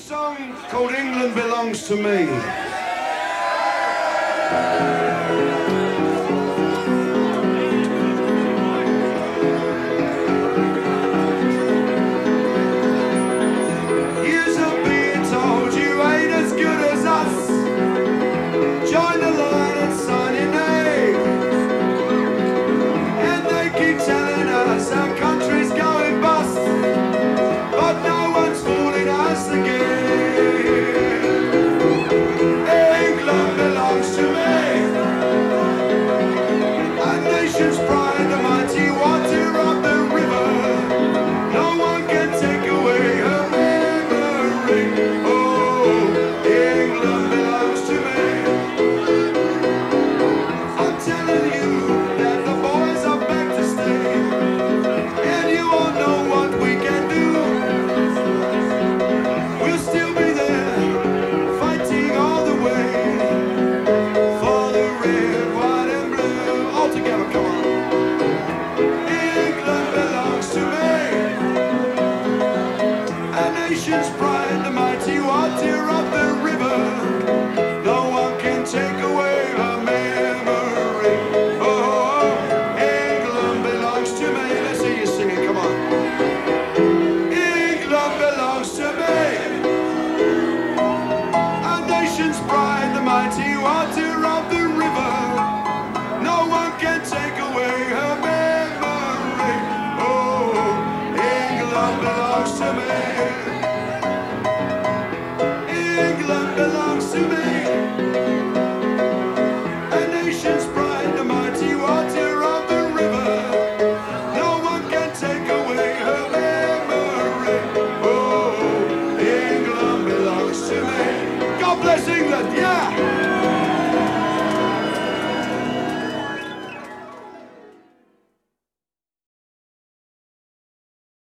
song called England Belongs to Me. Years of being told you ain't as good as us. Join the line and sign your name. And they keep telling us our country's going bust, but no one's fooling us again. England belongs to me. A nation's pride, the mighty water of the river. No one can take away her memory. Oh, England belongs to me. I'm telling you that the boys are back to stay, and you all know what we can do. We'll still be there, fighting all the way for the red, white and blue. All together, come on. England belongs to me. A nation's pride, the mighty water of the river. No one can take away her memory. Oh, England belongs to me. Let's hear you sing it, come on. England belongs to me. A nation's pride, the mighty water of the river. No one can take away her memory. Oh, England belongs to me. England belongs to me. A nation's pride, the mighty water of the river. No one can take away her memory. Oh, England belongs to me.